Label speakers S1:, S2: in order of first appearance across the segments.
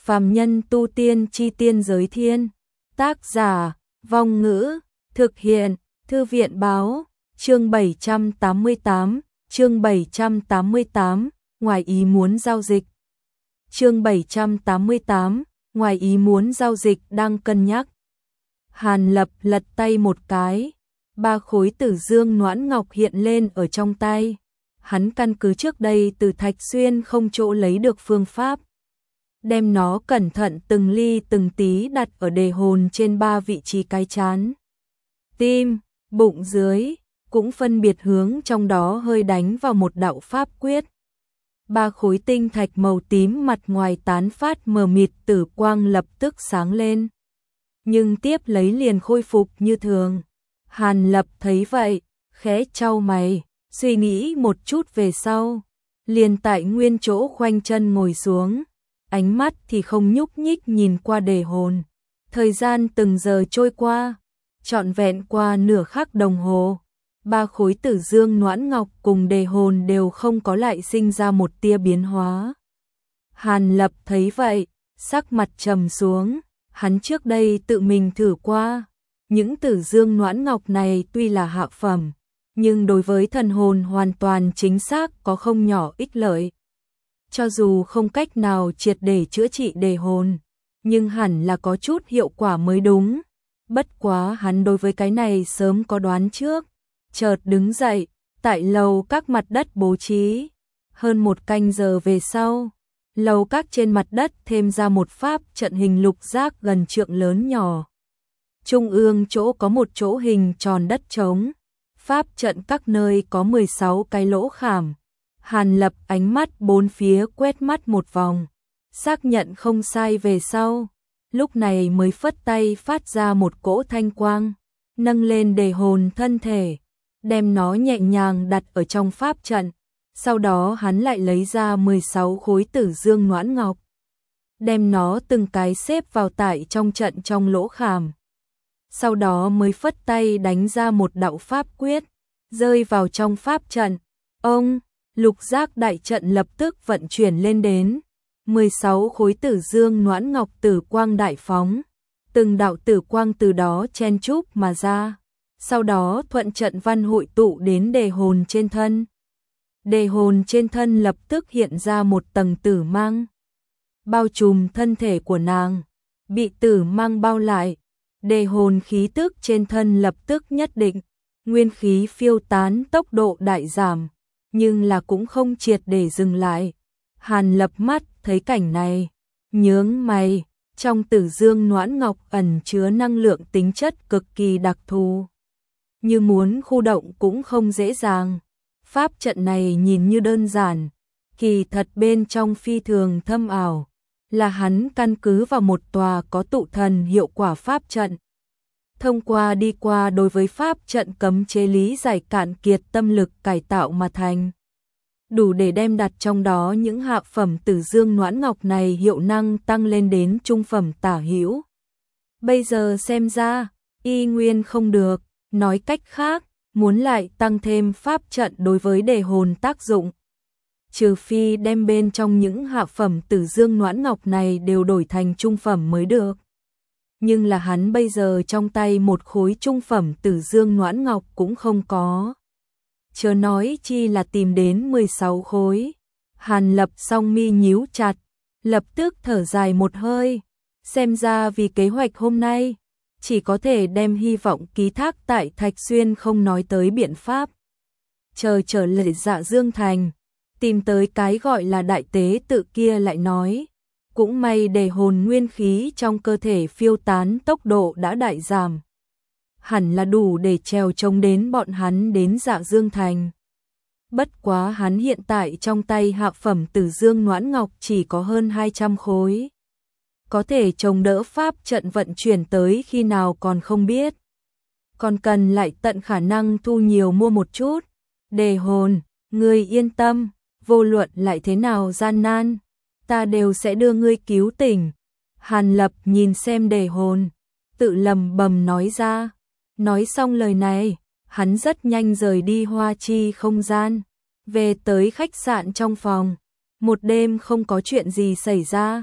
S1: Phàm nhân tu tiên chi tiên giới thiên. Tác giả, Vong Ngữ, thực hiện, Thư viện báo, chương 788, chương 788, ngoài ý muốn giao dịch. Chương 788, ngoài ý muốn giao dịch đang cân nhắc. Hàn Lập lật tay một cái, 3 khối tử dương noãn ngọc hiện lên ở trong tay. Hắn căn cứ trước đây từ Thạch Xuyên không chỗ lấy được phương pháp, đem nó cẩn thận từng ly từng tí đặt ở đề hồn trên 3 vị trí cái trán, tim, bụng dưới, cũng phân biệt hướng trong đó hơi đánh vào một đạo pháp quyết. 3 khối tinh thạch màu tím mặt ngoài tán phát mờ mịt tử quang lập tức sáng lên, nhưng tiếp lấy liền khôi phục như thường. Hàn Lập thấy vậy, khẽ chau mày, suy nghĩ một chút về sau, liền tại nguyên chỗ khoanh chân ngồi xuống, ánh mắt thì không nhúc nhích nhìn qua đề hồn. Thời gian từng giờ trôi qua, trọn vẹn qua nửa khắc đồng hồ, 3 khối tử dương noãn ngọc cùng đề hồn đều không có lại sinh ra một tia biến hóa. Hàn Lập thấy vậy, sắc mặt trầm xuống, hắn trước đây tự mình thử qua, những tử dương noãn ngọc này tuy là hạ phẩm, nhưng đối với thần hồn hoàn toàn chính xác có không nhỏ ích lợi. Cho dù không cách nào triệt để chữa trị đề hồn, nhưng hẳn là có chút hiệu quả mới đúng. Bất quá hắn đối với cái này sớm có đoán trước, chợt đứng dậy, tại lầu các mặt đất bố trí. Hơn 1 canh giờ về sau, lầu các trên mặt đất thêm ra một pháp trận hình lục giác gần trượng lớn nhỏ. Trung ương chỗ có một chỗ hình tròn đất trống, pháp trận các nơi có 16 cái lỗ khảm. Hàn Lập ánh mắt bốn phía quét mắt một vòng, xác nhận không sai về sau, lúc này mới phất tay phát ra một cỗ thanh quang, nâng lên đề hồn thân thể, đem nó nhẹ nhàng đặt ở trong pháp trận. Sau đó hắn lại lấy ra 16 khối tử dương noãn ngọc, đem nó từng cái xếp vào tại trong trận trong lỗ khảm. Sau đó mới phất tay đánh ra một đạo pháp quyết, rơi vào trong pháp trận. Ông, lục giác đại trận lập tức vận chuyển lên đến, 16 khối tử dương noãn ngọc tử quang đại phóng, từng đạo tử quang từ đó chen chúc mà ra, sau đó thuận trận văn hội tụ đến đề hồn trên thân. Đề hồn trên thân lập tức hiện ra một tầng tử mang, bao trùm thân thể của nàng, bị tử mang bao lại. Đề hồn khí tức trên thân lập tức nhất định, nguyên khí phiêu tán tốc độ đại giảm, nhưng là cũng không triệt để dừng lại. Hàn Lập mắt thấy cảnh này, nhướng mày, trong tử dương noãn ngọc ẩn chứa năng lượng tính chất cực kỳ đặc thù, như muốn khu động cũng không dễ dàng. Pháp trận này nhìn như đơn giản, kỳ thật bên trong phi thường thâm ảo, là hắn căn cứ vào một tòa có tụ thần hiệu quả pháp trận. Thông qua đi qua đối với pháp trận cấm chế lý giải cạn kiệt tâm lực cải tạo mà thành, đủ để đem đặt trong đó những hạ phẩm tử dương noãn ngọc này hiệu năng tăng lên đến trung phẩm tả hữu. Bây giờ xem ra, y nguyên không được, nói cách khác, muốn lại tăng thêm pháp trận đối với đề hồn tác dụng, trừ phi đem bên trong những hạ phẩm tử dương noãn ngọc này đều đổi thành trung phẩm mới được. Nhưng là hắn bây giờ trong tay một khối trung phẩm tử dương noãn ngọc cũng không có, chớ nói chi là tìm đến 16 khối. Hàn Lập song mi nhíu chặt, lập tức thở dài một hơi, xem ra vì kế hoạch hôm nay, chỉ có thể đem hy vọng ký thác tại Thạch Xuyên không nói tới biện pháp. Chờ trở lại Dạ Dương Thành, tìm tới cái gọi là đại tế tự kia lại nói. Cũng may đề hồn nguyên khí trong cơ thể phiêu tán tốc độ đã đại giảm, hẳn là đủ để trèo trống đến bọn hắn đến Dạ Dương Thành. Bất quá hắn hiện tại trong tay hạ phẩm tử dương noãn ngọc chỉ có hơn 200 khối, có thể chống đỡ pháp trận vận chuyển tới khi nào còn không biết, còn cần lại tận khả năng thu nhiều mua một chút. Đề hồn, ngươi yên tâm, vô luận lại thế nào gian nan, ta đều sẽ đưa ngươi cứu tỉnh. Hàn Lập nhìn xem đề hồn, tự lầm bầm nói ra. Nói xong lời này, hắn rất nhanh rời đi hoa chi không gian, về tới khách sạn trong phòng. Một đêm không có chuyện gì xảy ra,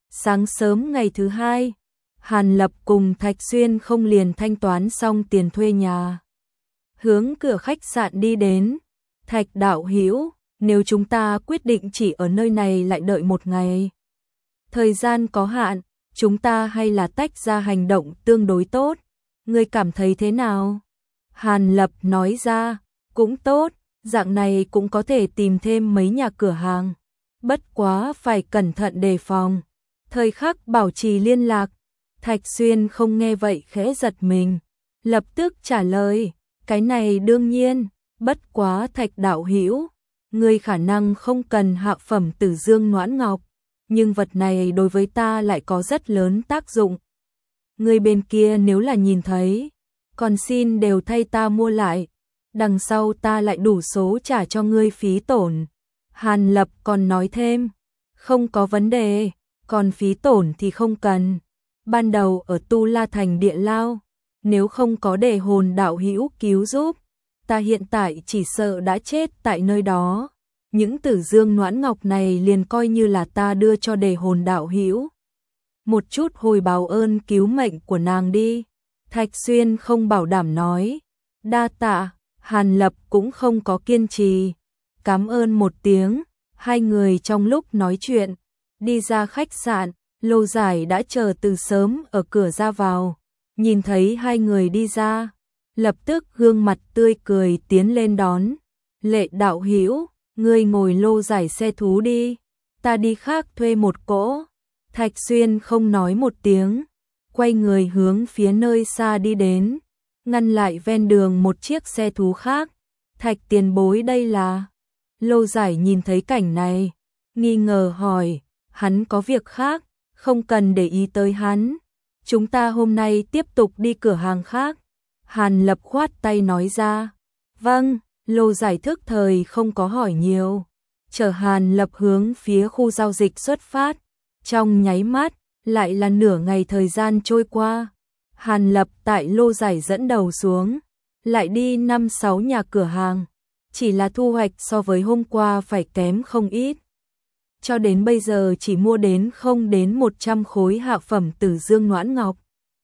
S1: Sáng sớm ngày thứ hai, Hàn Lập cùng Thạch Xuyên không liền thanh toán xong tiền thuê nhà. Hướng cửa khách sạn đi đến. Thạch đạo hữu, nếu chúng ta quyết định chỉ ở nơi này lại đợi một ngày. Thời gian có hạn, chúng ta hay là tách ra hành động tương đối tốt. Ngươi cảm thấy thế nào? Hàn Lập nói ra, cũng tốt, dạng này cũng có thể tìm thêm mấy nhà cửa hàng. Bất quá phải cẩn thận đề phòng. Thời khắc bảo trì liên lạc. Thạch Xuyên không nghe vậy khẽ giật mình. Lập tức trả lời, cái này đương nhiên, bất quá Thạch đạo hữu, ngươi khả năng không cần hạ phẩm Tử Dương Noãn Ngọc, nhưng vật này đối với ta lại có rất lớn tác dụng. Ngươi bên kia nếu là nhìn thấy, còn xin đều thay ta mua lại, đằng sau ta lại đủ số trả cho ngươi phí tổn. Hàn Lập còn nói thêm, không có vấn đề, còn phí tổn thì không cần. Ban đầu ở Tu La Thành địa lao, nếu không có để hồn đạo hữu cứu giúp, ta hiện tại chỉ sợ đã chết tại nơi đó. Những Tử Dương Noãn Ngọc này liền coi như là ta đưa cho đề hồn đạo hữu. Một chút hồi báo ơn cứu mệnh của nàng đi. Thạch Xuyên không bảo đảm nói. Đa tạ. Hàn Lập cũng không có kiên trì. Cảm ơn một tiếng. Hai người trong lúc nói chuyện, đi ra khách sạn. Lô Giải đã chờ từ sớm ở cửa ra vào. Nhìn thấy hai người đi ra, lập tức gương mặt tươi cười tiến lên đón. Lệ đạo hữu, ngươi ngồi Lô Giải xe thú đi, ta đi khác thuê một cỗ. Thạch Xuyên không nói một tiếng, quay người hướng phía nơi xa đi đến, ngăn lại ven đường một chiếc xe thú khác. Thạch tiền bối đây là? Lô Giải nhìn thấy cảnh này, nghi ngờ hỏi, hắn có việc khác, không cần để ý tới hắn. Chúng ta hôm nay tiếp tục đi cửa hàng khác. Hàn Lập khoát tay nói ra. Vâng, Lô Giải thức thời không có hỏi nhiều. Chở Hàn Lập hướng phía khu giao dịch xuất phát. Trong nháy mắt, lại là nửa ngày thời gian trôi qua. Hàn Lập tại Lô Giải dẫn đầu xuống, lại đi 5-6 nhà cửa hàng. Chỉ là thu hoạch so với hôm qua phải kém không ít. Cho đến bây giờ chỉ mua đến không đến 100 khối hạ phẩm Tử Dương Noãn Ngọc.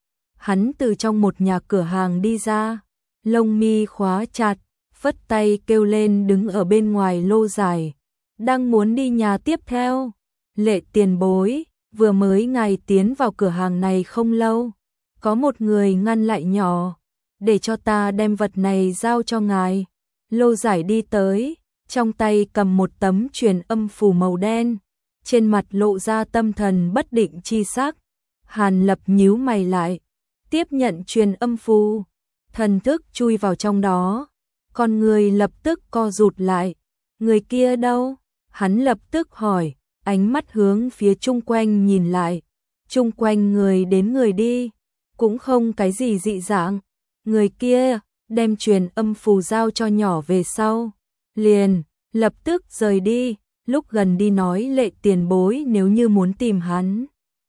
S1: Hắn từ trong một nhà cửa hàng đi ra, lông mi khóa chặt, phất tay kêu lên đứng ở bên ngoài Lô Giải. Đang muốn đi nhà tiếp theo. Lệ tiền bối, vừa mới ngài tiến vào cửa hàng này không lâu. Có một người ngăn lại nhỏ, để cho ta đem vật này giao cho ngài. Lô Giải đi tới, trong tay cầm một tấm truyền âm phù màu đen, trên mặt lộ ra tâm thần bất định chi sắc. Hàn Lập nhíu mày lại, tiếp nhận truyền âm phù, thần thức chui vào trong đó, con người lập tức co rụt lại. Người kia đâu? Hắn lập tức hỏi, ánh mắt hướng phía chung quanh nhìn lại. Chung quanh người đến người đi, cũng không cái gì dị dạng. Người kia đem truyền âm phù giao cho nhỏ về sau, liền lập tức rời đi. Lúc gần đi nói Lệ tiền bối nếu như muốn tìm hắn.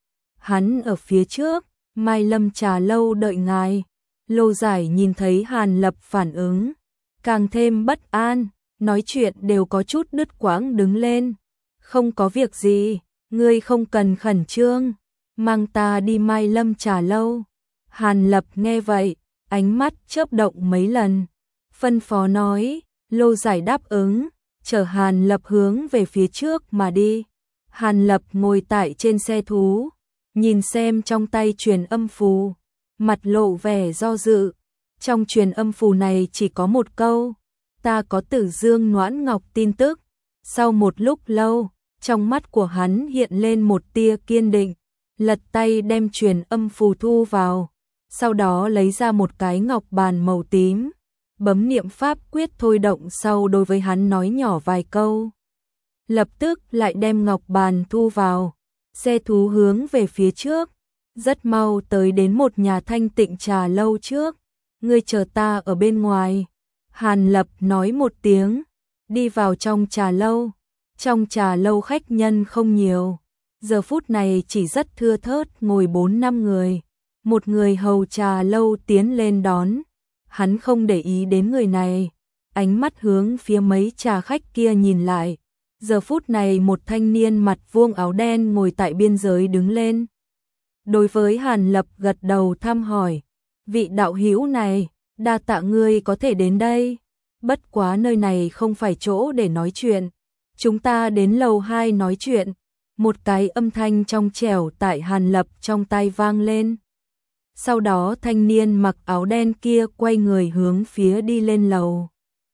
S1: Hắn ở phía trước, Mai Lâm trà lâu đợi ngài. Lô Giải nhìn thấy Hàn Lập phản ứng, càng thêm bất an, nói chuyện đều có chút đứt quãng đứng lên. Không có việc gì, ngươi không cần khẩn trương, mang ta đi Mai Lâm trà lâu. Hàn Lập nghe vậy, ánh mắt chớp động mấy lần, phân phó nói. Lô Giải đáp ứng, chở Hàn Lập hướng về phía trước mà đi. Hàn Lập ngồi tại trên xe thú, nhìn xem trong tay truyền âm phù, mặt lộ vẻ do dự. Trong truyền âm phù này chỉ có một câu, ta có Tử Dương Noãn Ngọc tin tức. Sau một lúc lâu, trong mắt của hắn hiện lên một tia kiên định, lật tay đem truyền âm phù thu vào, sau đó lấy ra một cái ngọc bàn màu tím, bấm niệm pháp quyết thôi động sau đối với hắn nói nhỏ vài câu. Lập tức lại đem ngọc bàn thu vào, xe thú hướng về phía trước, rất mau tới đến một nhà thanh tịnh trà lâu trước. Ngươi chờ ta ở bên ngoài. Hàn Lập nói một tiếng, đi vào trong trà lâu. Trong trà lâu khách nhân không nhiều, giờ phút này chỉ rất thưa thớt ngồi 4-5 người. Một người hầu trà lâu tiến lên đón. Hắn không để ý đến người này, ánh mắt hướng phía mấy trà khách kia nhìn lại, Giờ phút này một thanh niên mặt vuông áo đen ngồi tại biên giới đứng lên. Đối với Hàn Lập gật đầu thăm hỏi, vị đạo hữu này, đa tạ ngươi có thể đến đây. Bất quá nơi này không phải chỗ để nói chuyện. Chúng ta đến lầu 2 nói chuyện. Một cái âm thanh trong trẻo tại Hàn Lập trong tai vang lên. Sau đó thanh niên mặc áo đen kia quay người hướng phía đi lên lầu.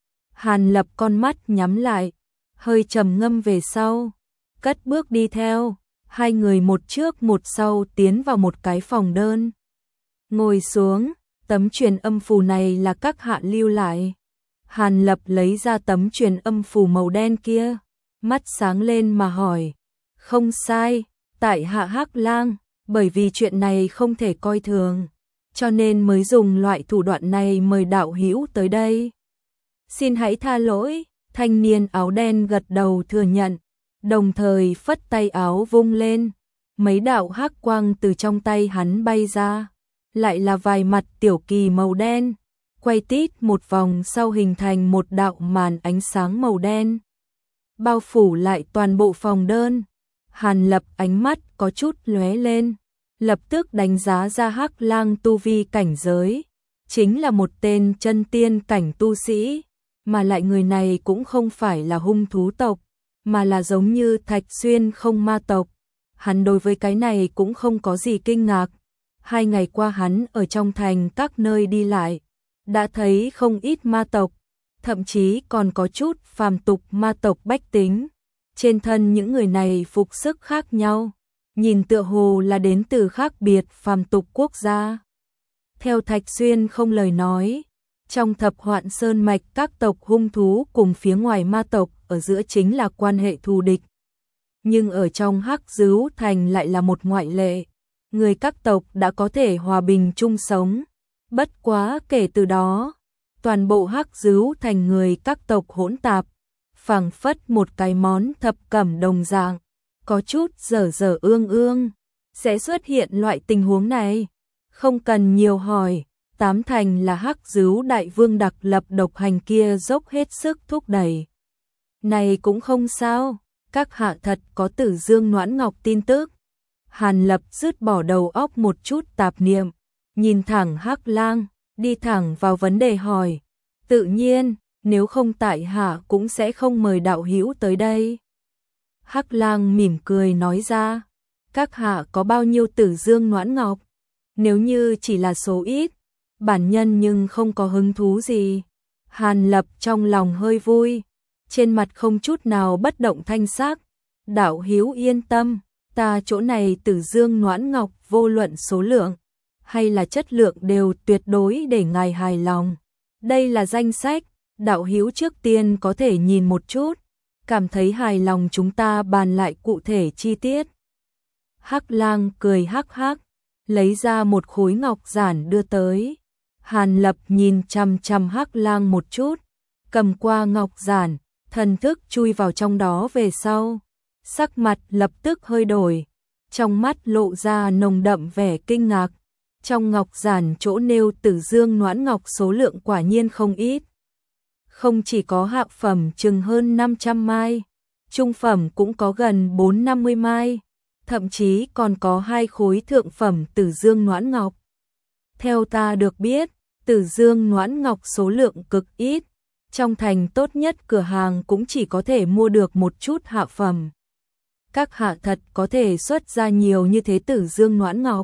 S1: Hàn Lập con mắt nhắm lại, hơi trầm ngâm về sau, cất bước đi theo. Hai người một trước một sau tiến vào một cái phòng đơn. Ngồi xuống, tấm truyền âm phù này là các hạ lưu lại. Hàn Lập lấy ra tấm truyền âm phù màu đen kia, mắt sáng lên mà hỏi. Không sai, tại hạ Hắc Lang, bởi vì chuyện này không thể coi thường, cho nên mới dùng loại thủ đoạn này mời đạo hữu tới đây. Xin hãy tha lỗi, thanh niên áo đen gật đầu thừa nhận, đồng thời phất tay áo vung lên, mấy đạo hắc quang từ trong tay hắn bay ra, lại là vài mặt tiểu kỳ màu đen, quay tít một vòng sau hình thành một đạo màn ánh sáng màu đen, bao phủ lại toàn bộ phòng đơn. Hàn Lập ánh mắt có chút lóe lên, lập tức đánh giá ra Hắc Lang tu vi cảnh giới, chính là một tên chân tiên cảnh tu sĩ, mà lại người này cũng không phải là hung thú tộc, mà là giống như Thạch Xuyên không ma tộc. Hắn đối với cái này cũng không có gì kinh ngạc. 2 ngày qua hắn ở trong thành các nơi đi lại, đã thấy không ít ma tộc, thậm chí còn có chút phàm tục ma tộc bách tính. Trên thân những người này phục sức khác nhau, nhìn tựa hồ là đến từ khác biệt phàm tục quốc gia. Theo Thạch Xuyên không lời nói, trong Thập Hoạn Sơn mạch các tộc hung thú cùng phía ngoài ma tộc ở giữa chính là quan hệ thù địch. Nhưng ở trong Hắc Dứu Thành lại là một ngoại lệ, người các tộc đã có thể hòa bình chung sống. Bất quá kể từ đó, toàn bộ Hắc Dứu Thành người các tộc hỗn tạp, phảng phất một cái món thập cẩm đồng dạng, có chút dở dở ương ương. Sẽ xuất hiện loại tình huống này, không cần nhiều hỏi, tám thành là Hắc Dứu đại vương đặc lập độc hành kia dốc hết sức thúc đẩy. Này cũng không sao, các hạ thật có Tử Dương Noãn Ngọc tin tức. Hàn Lập dứt bỏ đầu óc một chút tạp niệm, nhìn thẳng Hắc Lang, đi thẳng vào vấn đề hỏi. Tự nhiên, nếu không tại hạ cũng sẽ không mời đạo hữu tới đây. Hắc Lang mỉm cười nói ra, các hạ có bao nhiêu Tử Dương Noãn Ngọc? Nếu như chỉ là số ít, bản nhân nhưng không có hứng thú gì. Hàn Lập trong lòng hơi vui, trên mặt không chút nào bất động thanh sắc. Đạo hữu yên tâm, ta chỗ này Tử Dương Noãn Ngọc vô luận số lượng hay là chất lượng đều tuyệt đối để ngài hài lòng. Đây là danh sách, đạo hữu trước tiên có thể nhìn một chút, cảm thấy hài lòng chúng ta bàn lại cụ thể chi tiết. Hắc Lang cười hắc hắc, lấy ra một khối ngọc giản đưa tới. Hàn Lập nhìn chằm chằm Hắc Lang một chút, cầm qua ngọc giản, thần thức chui vào trong đó về sau, sắc mặt lập tức hơi đổi, trong mắt lộ ra nồng đậm vẻ kinh ngạc. Trong ngọc giản chỗ nêu Tử Dương Noãn Ngọc số lượng quả nhiên không ít. Không chỉ có hạ phẩm chừng hơn 500 mai, trung phẩm cũng có gần 450 mai, thậm chí còn có 2 khối thượng phẩm Tử Dương Noãn Ngọc. Theo ta được biết, Tử Dương Noãn Ngọc số lượng cực ít, trong thành tốt nhất cửa hàng cũng chỉ có thể mua được một chút hạ phẩm. Các hạ thật có thể xuất ra nhiều như thế Tử Dương Noãn Ngọc.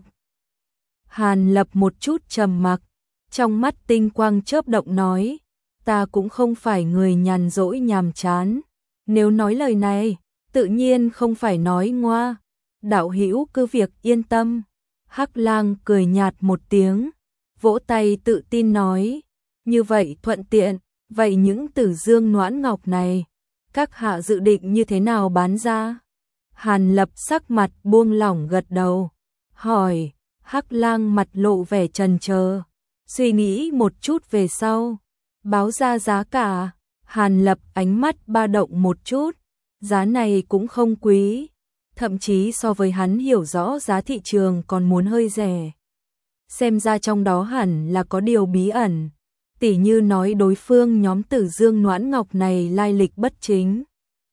S1: Hàn Lập một chút trầm mặc, trong mắt tinh quang chớp động nói, ta cũng không phải người nhàn rỗi nhàm chán, nếu nói lời này, tự nhiên không phải nói ngoa. Đạo hữu cứ việc yên tâm. Hắc Lang cười nhạt một tiếng, vỗ tay tự tin nói, như vậy thuận tiện, vậy những Tử Dương Noãn Ngọc này, các hạ dự định như thế nào bán ra? Hàn Lập sắc mặt buông lỏng gật đầu, hỏi. Hắc Lang mặt lộ vẻ chần chờ, suy nghĩ một chút về sau, báo ra giá cả. Hàn Lập ánh mắt ba động một chút, giá này cũng không quý, thậm chí so với hắn hiểu rõ giá thị trường còn muốn hơi rẻ. Xem ra trong đó hẳn là có điều bí ẩn, tỉ như nói đối phương nhóm Tử Dương Noãn Ngọc này lai lịch bất chính.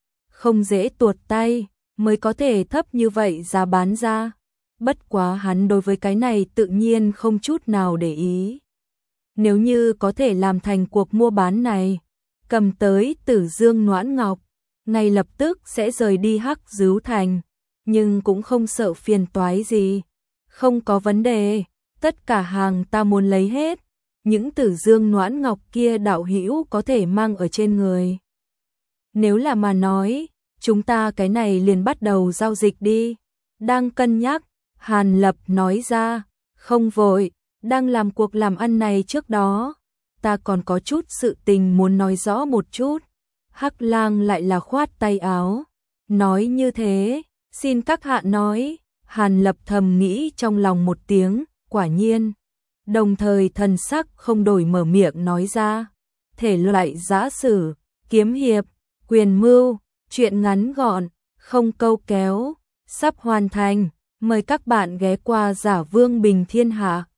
S1: không dễ tuột tay, mới có thể thấp như vậy giá bán ra. Bất quá hắn đối với cái này tự nhiên không chút nào để ý. Nếu như có thể làm thành cuộc mua bán này, cầm tới Tử Dương Noãn Ngọc, ngay lập tức sẽ rời đi Hắc Dứu Thành, nhưng cũng không sợ phiền toái gì. Không có vấn đề, tất cả hàng ta muốn lấy hết, những Tử Dương Noãn Ngọc kia đạo hữu có thể mang ở trên người. Nếu là mà nói, chúng ta cái này liền bắt đầu giao dịch đi. Đang cân nhắc, Hàn Lập nói ra, không vội, đang làm cuộc làm ăn này trước đó, ta còn có chút sự tình muốn nói rõ một chút. Hắc Lang lại là khoát tay áo, nói như thế, xin các hạ nói. Hàn Lập thầm nghĩ trong lòng một tiếng, quả nhiên, đồng thời thần sắc không đổi mở miệng nói ra, thể loại giã sử, kiếm hiệp, quyền mưu, chuyện ngắn gọn, không câu kéo, sắp hoàn thành, mời các bạn ghé qua Giả Vương Bình Thiên Hạ.